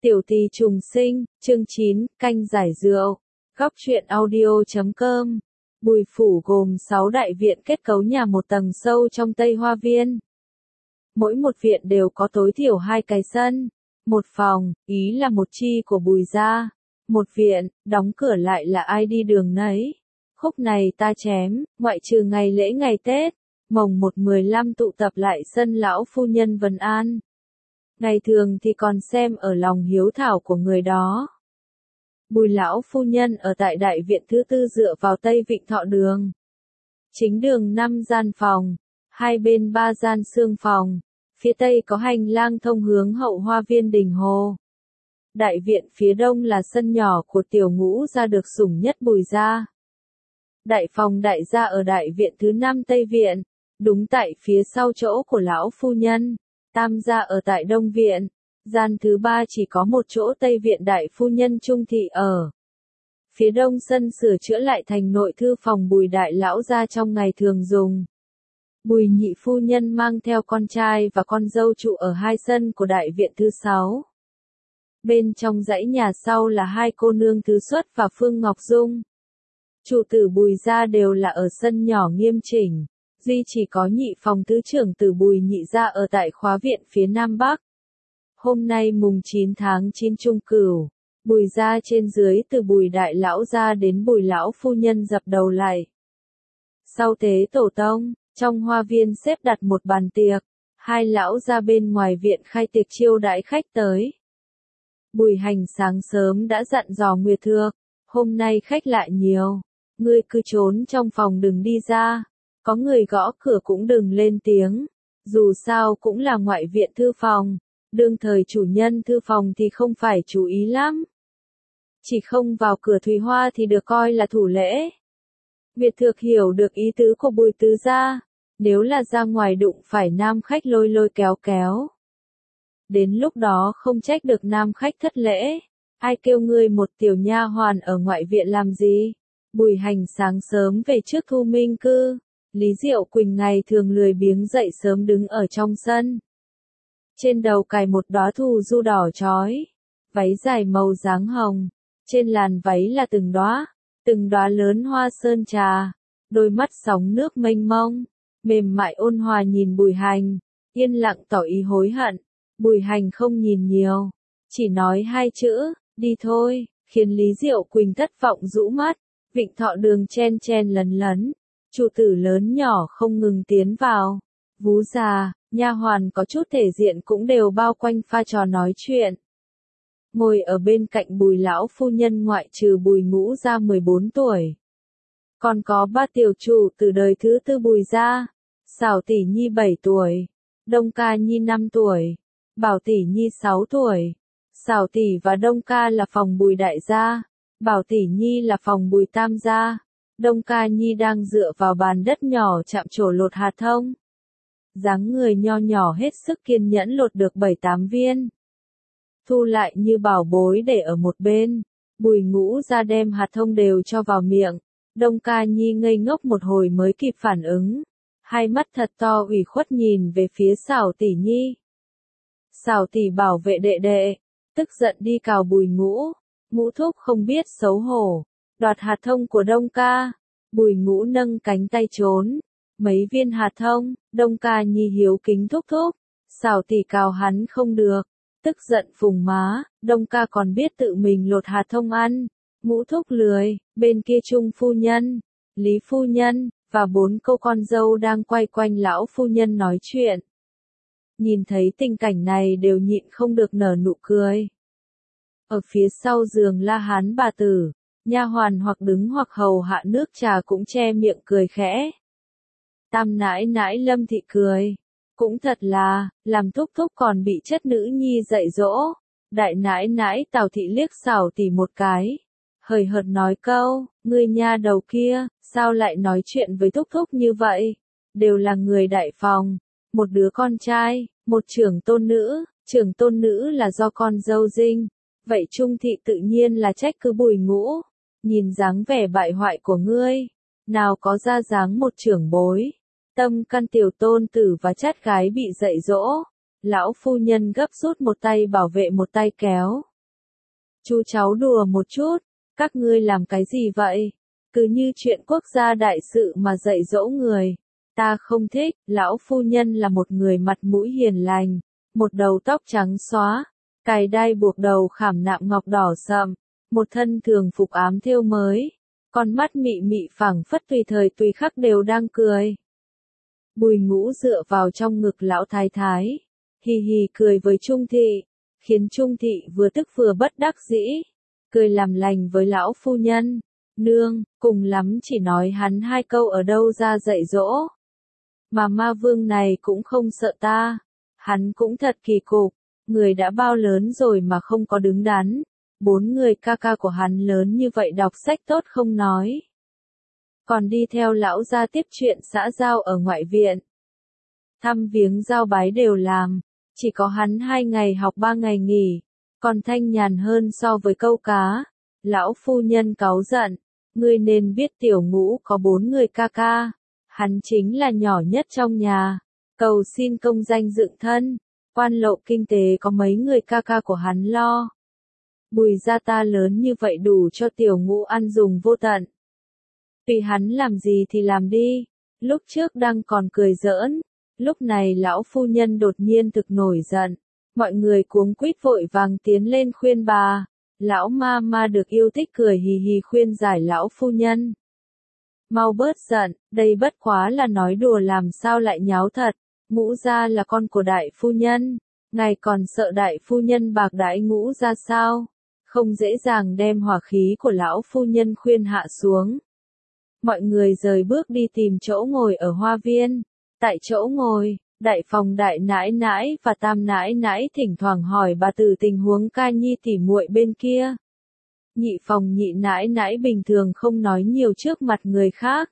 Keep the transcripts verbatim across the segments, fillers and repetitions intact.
Tiểu tỳ trùng sinh, chương chín, canh giải rượu. Góc truyện audio chấm com. Bùi phủ gồm sáu đại viện kết cấu nhà một tầng sâu trong Tây Hoa Viên. Mỗi một viện đều có tối thiểu hai cái sân, một phòng, ý là một chi của Bùi gia. Một viện, đóng cửa lại là ai đi đường nấy. Khúc này ta chém, ngoại trừ ngày lễ ngày Tết, mồng một mười lăm tụ tập lại sân lão phu nhân Vân An. Ngày thường thì còn xem ở lòng hiếu thảo của người đó. Bùi lão phu nhân ở tại đại viện thứ tư dựa vào Tây Vịnh Thọ Đường. Chính đường năm gian phòng, hai bên ba gian sương phòng, phía Tây có hành lang thông hướng hậu hoa viên đình hồ. Đại viện phía đông là sân nhỏ của tiểu ngũ gia được sủng nhất Bùi gia. Đại phòng đại gia ở đại viện thứ năm Tây Viện, đúng tại phía sau chỗ của lão phu nhân. Tam gia ở tại Đông Viện, gian thứ ba chỉ có một chỗ Tây Viện đại phu nhân Trung Thị ở. Phía đông sân sửa chữa lại thành nội thư phòng Bùi đại lão gia trong ngày thường dùng. Bùi nhị phu nhân mang theo con trai và con dâu trụ ở hai sân của đại viện thứ sáu. Bên trong dãy nhà sau là hai cô nương Thứ Xuất và Phương Ngọc Dung. Chủ tử Bùi gia đều là ở sân nhỏ nghiêm chỉnh. Duy chỉ có nhị phòng tứ trưởng tử Bùi nhị gia ở tại khóa viện phía Nam Bắc. Hôm nay mùng chín tháng chín Trung Cửu, Bùi gia trên dưới từ Bùi đại lão gia đến Bùi lão phu nhân dập đầu lại. Sau tế tổ tông, trong hoa viên xếp đặt một bàn tiệc, hai lão gia bên ngoài viện khai tiệc chiêu đãi khách tới. Bùi Hành sáng sớm đã dặn dò Nguyệt Thược, hôm nay khách lại nhiều, ngươi cứ trốn trong phòng đừng đi ra. Có người gõ cửa cũng đừng lên tiếng, dù sao cũng là ngoại viện thư phòng, đương thời chủ nhân thư phòng thì không phải chú ý lắm. Chỉ không vào cửa Thùy Hoa thì được coi là thủ lễ. Việt Thược hiểu được ý tứ của Bùi tứ gia, nếu là ra ngoài đụng phải nam khách lôi lôi kéo kéo. Đến lúc đó không trách được nam khách thất lễ, ai kêu ngươi một tiểu nha hoàn ở ngoại viện làm gì. Bùi Hành sáng sớm về trước Thu Minh cư. Lý Diệu Quỳnh ngày thường lười biếng dậy sớm đứng ở trong sân. Trên đầu cài một đóa thù du đỏ chói, váy dài màu dáng hồng, trên làn váy là từng đóa, từng đóa lớn hoa sơn trà, đôi mắt sóng nước mênh mông, mềm mại ôn hòa nhìn Bùi Hành, yên lặng tỏ ý hối hận. Bùi Hành không nhìn nhiều, chỉ nói hai chữ, đi thôi, khiến Lý Diệu Quỳnh thất vọng rũ mắt. Vịnh Thọ Đường chen chen lấn lấn. Chủ tử lớn nhỏ không ngừng tiến vào. Vú già, nha hoàn có chút thể diện cũng đều bao quanh pha trò nói chuyện. Ngồi ở bên cạnh Bùi lão phu nhân ngoại trừ Bùi Ngũ gia mười bốn tuổi. Còn có ba tiểu chủ từ đời thứ tư Bùi gia. Xảo tỷ nhi bảy tuổi. Đông ca nhi năm tuổi. Bảo tỷ nhi sáu tuổi. Xảo tỷ và Đông ca là phòng Bùi đại gia. Bảo tỷ nhi là phòng Bùi tam gia. Đông ca nhi đang dựa vào bàn đất nhỏ chạm trổ lột hạt thông. Dáng người nho nhỏ hết sức kiên nhẫn lột được bảy tám viên. Thu lại như bảo bối để ở một bên. Bùi Ngũ ra đem hạt thông đều cho vào miệng. Đông ca nhi ngây ngốc một hồi mới kịp phản ứng. Hai mắt thật to ủy khuất nhìn về phía Xảo tỷ nhi. Xảo tỷ bảo vệ đệ đệ. Tức giận đi cào Bùi Ngũ. Ngũ thúc không biết xấu hổ. Đoạt hạt thông của Đông ca. Bùi Ngũ nâng cánh tay trốn. Mấy viên hạt thông, Đông ca nhi hiếu kính thúc thúc. Xảo tỷ cào hắn không được. Tức giận phùng má, Đông ca còn biết tự mình lột hạt thông ăn. Ngũ thúc lười, bên kia Trung phu nhân, Lý phu nhân, và bốn cô con dâu đang quay quanh lão phu nhân nói chuyện. Nhìn thấy tình cảnh này đều nhịn không được nở nụ cười. Ở phía sau giường La Hán bà tử. Nha hoàn hoặc đứng hoặc hầu hạ nước trà cũng che miệng cười khẽ. Tam nãi nãi Lâm Thị cười. Cũng thật là, làm thúc thúc còn bị chất nữ nhi dạy dỗ. Đại nãi nãi Tào Thị liếc Xảo tỷ một cái. Hời hợt nói câu, ngươi nha đầu kia, sao lại nói chuyện với thúc thúc như vậy? Đều là người đại phòng, một đứa con trai, một trưởng tôn nữ, trưởng tôn nữ là do con dâu dinh. Vậy Trung Thị tự nhiên là trách cứ Bùi Ngũ. Nhìn dáng vẻ bại hoại của ngươi, nào có ra dáng một trưởng bối. Tâm căn tiểu tôn tử và chát gái bị dạy dỗ. Lão phu nhân gấp rút một tay bảo vệ một tay kéo. Chú cháu đùa một chút, các ngươi làm cái gì vậy? Cứ như chuyện quốc gia đại sự mà dạy dỗ người. Ta không thích, lão phu nhân là một người mặt mũi hiền lành, một đầu tóc trắng xóa, cài đai buộc đầu khảm nạm ngọc đỏ sậm, một thân thường phục ám thêu mới, con mắt mị mị phảng phất tùy thời tùy khắc đều đang cười. Bùi Ngũ dựa vào trong ngực lão thái thái, hì hì cười với Trung thị, khiến Trung thị vừa tức vừa bất đắc dĩ, cười làm lành với lão phu nhân, nương, cùng lắm chỉ nói hắn hai câu ở đâu ra dạy dỗ. Mà ma vương này cũng không sợ ta, hắn cũng thật kỳ cục, người đã bao lớn rồi mà không có đứng đắn, bốn người ca ca của hắn lớn như vậy đọc sách tốt không nói. Còn đi theo lão gia tiếp chuyện xã giao ở ngoại viện. Thăm viếng giao bái đều làm, chỉ có hắn hai ngày học ba ngày nghỉ, còn thanh nhàn hơn so với câu cá. Lão phu nhân cáu giận, ngươi nên biết Tiểu Ngũ có bốn người ca ca, hắn chính là nhỏ nhất trong nhà, cầu xin công danh dựng thân, quan lộ kinh tế có mấy người ca ca của hắn lo. Bùi gia ta lớn như vậy đủ cho Tiểu Ngũ ăn dùng vô tận. Tùy hắn làm gì thì làm đi, lúc trước đang còn cười giỡn, lúc này lão phu nhân đột nhiên thực nổi giận, mọi người cuống quýt vội vàng tiến lên khuyên bà, lão ma ma được yêu thích cười hì hì khuyên giải lão phu nhân. Mau bớt giận, đây bất quá là nói đùa làm sao lại nháo thật, Ngũ gia là con của đại phu nhân, ngài còn sợ đại phu nhân bạc đãi Ngũ gia sao, không dễ dàng đem hỏa khí của lão phu nhân khuyên hạ xuống. Mọi người rời bước đi tìm chỗ ngồi ở hoa viên. Tại chỗ ngồi, đại phòng đại nãi nãi và tam nãi nãi thỉnh thoảng hỏi bà từ tình huống ca nhi tỉ muội bên kia. Nhị phòng nhị nãi nãi bình thường không nói nhiều trước mặt người khác.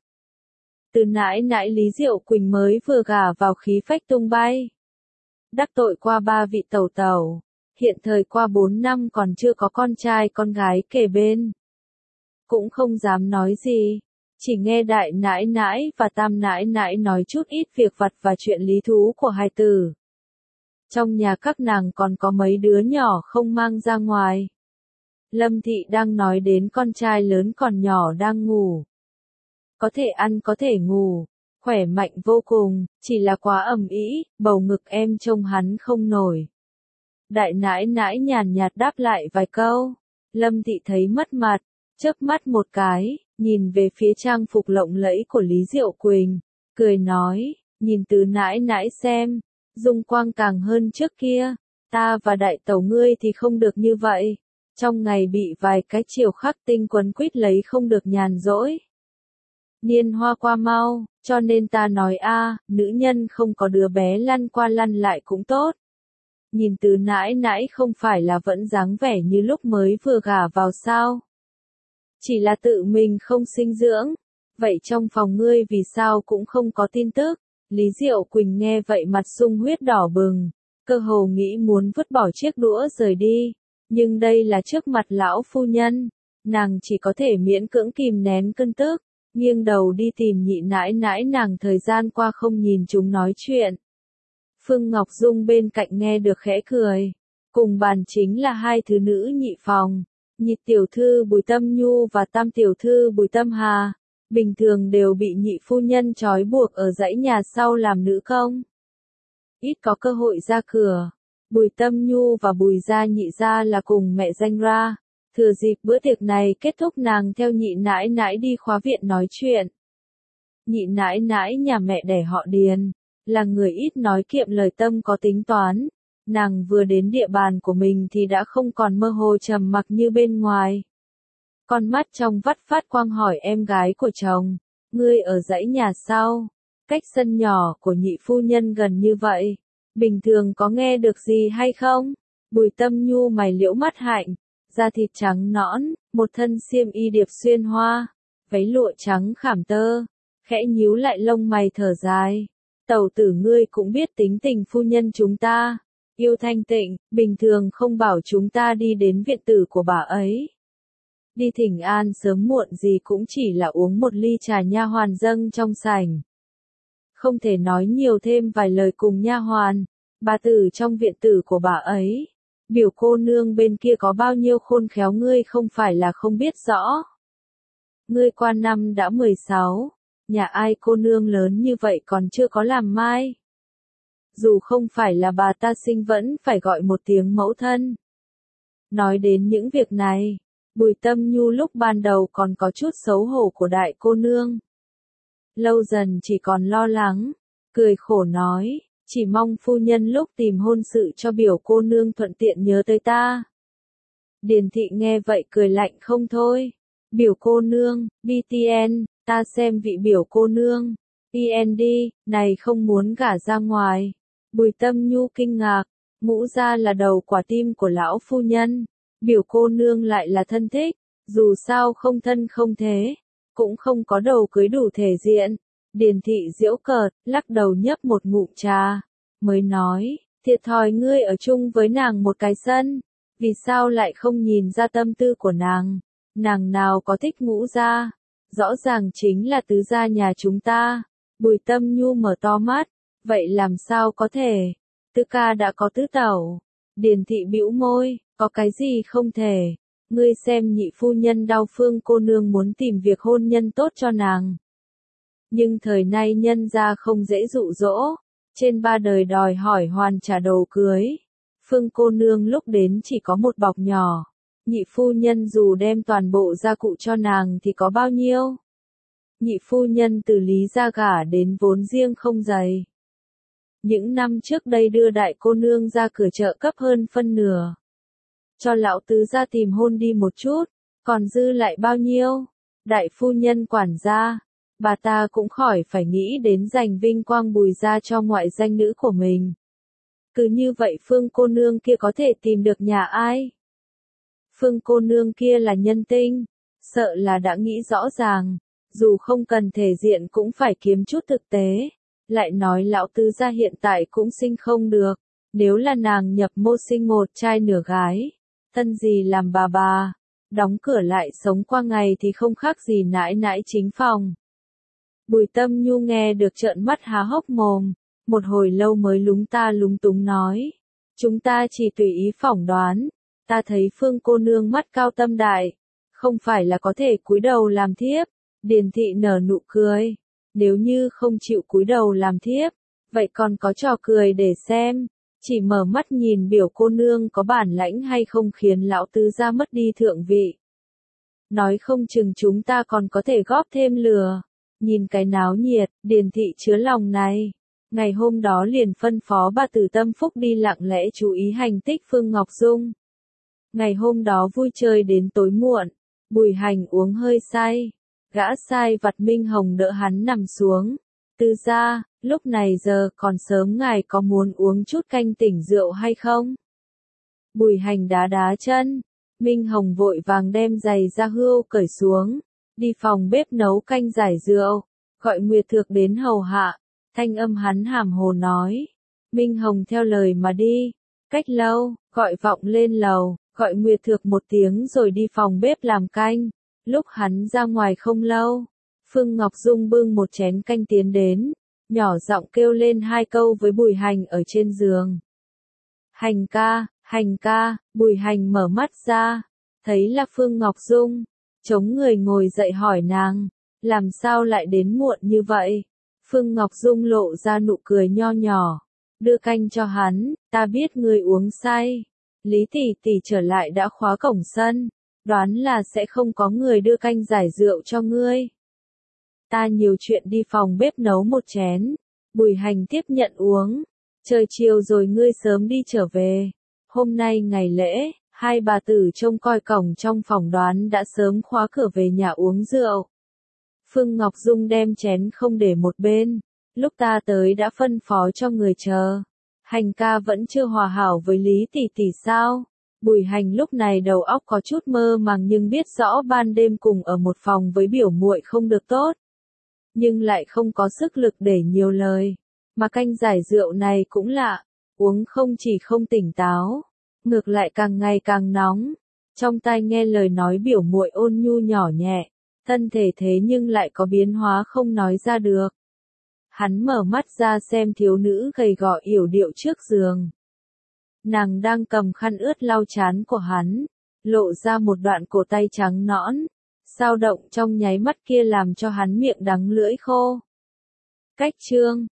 Từ nãi nãi Lý Diệu Quỳnh mới vừa gả vào khí phách tung bay. Đắc tội qua ba vị tẩu tẩu, hiện thời qua bốn năm còn chưa có con trai con gái kề bên. Cũng không dám nói gì. Chỉ nghe đại nãi nãi và tam nãi nãi nói chút ít việc vặt và chuyện lý thú của hai tử. Trong nhà các nàng còn có mấy đứa nhỏ không mang ra ngoài. Lâm Thị đang nói đến con trai lớn còn nhỏ đang ngủ. Có thể ăn có thể ngủ, khỏe mạnh vô cùng, chỉ là quá ầm ĩ, bầu ngực em trông hắn không nổi. Đại nãi nãi nhàn nhạt đáp lại vài câu. Lâm Thị thấy mất mặt, chớp mắt một cái. Nhìn về phía trang phục lộng lẫy của Lý Diệu Quỳnh, cười nói, nhìn tứ nãi nãi xem, dung quang càng hơn trước kia, ta và đại tẩu ngươi thì không được như vậy, trong ngày bị vài cái chiều khắc tinh quấn quýt lấy không được nhàn rỗi. Niên hoa qua mau, cho nên ta nói a, nữ nhân không có đứa bé lăn qua lăn lại cũng tốt. Nhìn tứ nãi nãi không phải là vẫn dáng vẻ như lúc mới vừa gả vào sao? Chỉ là tự mình không sinh dưỡng, vậy trong phòng ngươi vì sao cũng không có tin tức. Lý Diệu Quỳnh nghe vậy mặt sung huyết đỏ bừng, cơ hồ nghĩ muốn vứt bỏ chiếc đũa rời đi, nhưng đây là trước mặt lão phu nhân, nàng chỉ có thể miễn cưỡng kìm nén cơn tức, nghiêng đầu đi tìm nhị nãi nãi nàng thời gian qua không nhìn chúng nói chuyện. Phương Ngọc Dung bên cạnh nghe được khẽ cười, cùng bàn chính là hai thứ nữ nhị phòng. Nhị tiểu thư Bùi Tâm Nhu và tam tiểu thư Bùi Tâm Hà, bình thường đều bị nhị phu nhân trói buộc ở dãy nhà sau làm nữ công. Ít có cơ hội ra cửa, Bùi Tâm Nhu và Bùi gia nhị gia là cùng mẹ danh ra, thừa dịp bữa tiệc này kết thúc nàng theo nhị nãi nãi đi khóa viện nói chuyện. Nhị nãi nãi nhà mẹ đẻ họ Điền, là người ít nói kiệm lời tâm có tính toán. Nàng vừa đến địa bàn của mình thì đã không còn mơ hồ trầm mặc như bên ngoài. Con mắt trong vắt phát quang hỏi em gái của chồng, ngươi ở dãy nhà sau, cách sân nhỏ của nhị phu nhân gần như vậy, bình thường có nghe được gì hay không? Bùi Tâm Nhu mày liễu mắt hạnh, da thịt trắng nõn, một thân xiêm y điệp xuyên hoa, váy lụa trắng khảm tơ, khẽ nhíu lại lông mày thở dài. Tẩu tử ngươi cũng biết tính tình phu nhân chúng ta. Yêu thanh tịnh, bình thường không bảo chúng ta đi đến viện tử của bà ấy. Đi thỉnh an sớm muộn gì cũng chỉ là uống một ly trà nha hoàn dâng trong sảnh. Không thể nói nhiều thêm vài lời cùng nha hoàn, bà tử trong viện tử của bà ấy. Biểu cô nương bên kia có bao nhiêu khôn khéo ngươi không phải là không biết rõ. Ngươi qua năm đã mười sáu, nhà ai cô nương lớn như vậy còn chưa có làm mai. Dù không phải là bà ta sinh vẫn phải gọi một tiếng mẫu thân. Nói đến những việc này, Bùi Tâm Nhu lúc ban đầu còn có chút xấu hổ của đại cô nương. Lâu dần chỉ còn lo lắng, cười khổ nói, chỉ mong phu nhân lúc tìm hôn sự cho biểu cô nương thuận tiện nhớ tới ta. Điền thị nghe vậy cười lạnh không thôi. Biểu cô nương, bê tê en, ta xem vị biểu cô nương, pê en đi, này không muốn gả ra ngoài. Bùi Tâm Nhu kinh ngạc, Ngũ gia là đầu quả tim của lão phu nhân, biểu cô nương lại là thân thích, dù sao không thân không thế, cũng không có đầu cưới đủ thể diện. Điền thị giễu cợt, lắc đầu nhấp một ngụm trà, mới nói, thiệt thòi ngươi ở chung với nàng một cái sân, vì sao lại không nhìn ra tâm tư của nàng, nàng nào có thích Ngũ gia, rõ ràng chính là tứ gia nhà chúng ta. Bùi Tâm Nhu mở to mắt, vậy làm sao có thể, tứ ca đã có tứ tẩu. Điền thị bĩu môi, có cái gì không thể, ngươi xem nhị phu nhân đau Phương cô nương muốn tìm việc hôn nhân tốt cho nàng. Nhưng thời nay nhân gia không dễ dụ dỗ, trên ba đời đòi hỏi hoàn trả đồ cưới. Phương cô nương lúc đến chỉ có một bọc nhỏ, nhị phu nhân dù đem toàn bộ gia cụ cho nàng thì có bao nhiêu. Nhị phu nhân từ Lý gia gả đến vốn riêng không dày. Những năm trước đây đưa đại cô nương ra cửa chợ cấp hơn phân nửa. Cho lão tứ gia tìm hôn đi một chút, còn dư lại bao nhiêu? Đại phu nhân quản gia, bà ta cũng khỏi phải nghĩ đến giành vinh quang Bùi gia cho ngoại danh nữ của mình. Cứ như vậy Phương cô nương kia có thể tìm được nhà ai? Phương cô nương kia là nhân tinh, sợ là đã nghĩ rõ ràng, dù không cần thể diện cũng phải kiếm chút thực tế. Lại nói lão tứ gia hiện tại cũng sinh không được, nếu là nàng nhập mô sinh một trai nửa gái, thân gì làm bà bà, đóng cửa lại sống qua ngày thì không khác gì nãi nãi chính phòng. Bùi Tâm Nhu nghe được trợn mắt há hốc mồm, một hồi lâu mới lúng ta lúng túng nói, chúng ta chỉ tùy ý phỏng đoán, ta thấy Phương cô nương mắt cao tâm đại, không phải là có thể cúi đầu làm thiếp. Điền thị nở nụ cười. Nếu như không chịu cúi đầu làm thiếp, vậy còn có trò cười để xem, chỉ mở mắt nhìn biểu cô nương có bản lãnh hay không khiến lão tứ gia mất đi thượng vị. Nói không chừng chúng ta còn có thể góp thêm lừa. Nhìn cái náo nhiệt, Điền thị chứa lòng này. Ngày hôm đó liền phân phó bà Tử Tâm Phúc đi lặng lẽ chú ý hành tích Phương Ngọc Dung. Ngày hôm đó vui chơi đến tối muộn, Bùi Hành uống hơi say. Gã sai vặt Minh Hồng đỡ hắn nằm xuống. Tư gia, lúc này giờ còn sớm ngài có muốn uống chút canh tỉnh rượu hay không? Bùi Hành đá đá chân. Minh Hồng vội vàng đem giày da hươu cởi xuống. Đi phòng bếp nấu canh giải rượu. Gọi Nguyệt Thược đến hầu hạ. Thanh âm hắn hàm hồ nói. Minh Hồng theo lời mà đi. Cách lâu, gọi vọng lên lầu. Gọi Nguyệt Thược một tiếng rồi đi phòng bếp làm canh. Lúc hắn ra ngoài không lâu, Phương Ngọc Dung bưng một chén canh tiến đến, nhỏ giọng kêu lên hai câu với Bùi Hành ở trên giường. Hành ca, Hành ca, Bùi Hành mở mắt ra, thấy là Phương Ngọc Dung, chống người ngồi dậy hỏi nàng, làm sao lại đến muộn như vậy? Phương Ngọc Dung lộ ra nụ cười nho nhỏ, đưa canh cho hắn, ta biết người uống say, Lý tỷ tỷ trở lại đã khóa cổng sân. Đoán là sẽ không có người đưa canh giải rượu cho ngươi. Ta nhiều chuyện đi phòng bếp nấu một chén. Bùi Hành tiếp nhận uống. Trời chiều rồi ngươi sớm đi trở về. Hôm nay ngày lễ, hai bà tử trông coi cổng trong phòng đoán đã sớm khóa cửa về nhà uống rượu. Phương Ngọc Dung đem chén không để một bên. Lúc ta tới đã phân phó cho người chờ. Hành ca vẫn chưa hòa hảo với Lý tỷ tỷ sao? Bùi Hành lúc này đầu óc có chút mơ màng nhưng biết rõ ban đêm cùng ở một phòng với biểu muội không được tốt. Nhưng lại không có sức lực để nhiều lời. Mà canh giải rượu này cũng lạ, uống không chỉ không tỉnh táo, ngược lại càng ngày càng nóng. Trong tai nghe lời nói biểu muội ôn nhu nhỏ nhẹ, thân thể thế nhưng lại có biến hóa không nói ra được. Hắn mở mắt ra xem thiếu nữ gầy gò yểu điệu trước giường. Nàng đang cầm khăn ướt lau trán của hắn, lộ ra một đoạn cổ tay trắng nõn, dao động trong nháy mắt kia làm cho hắn miệng đắng lưỡi khô. Cách chương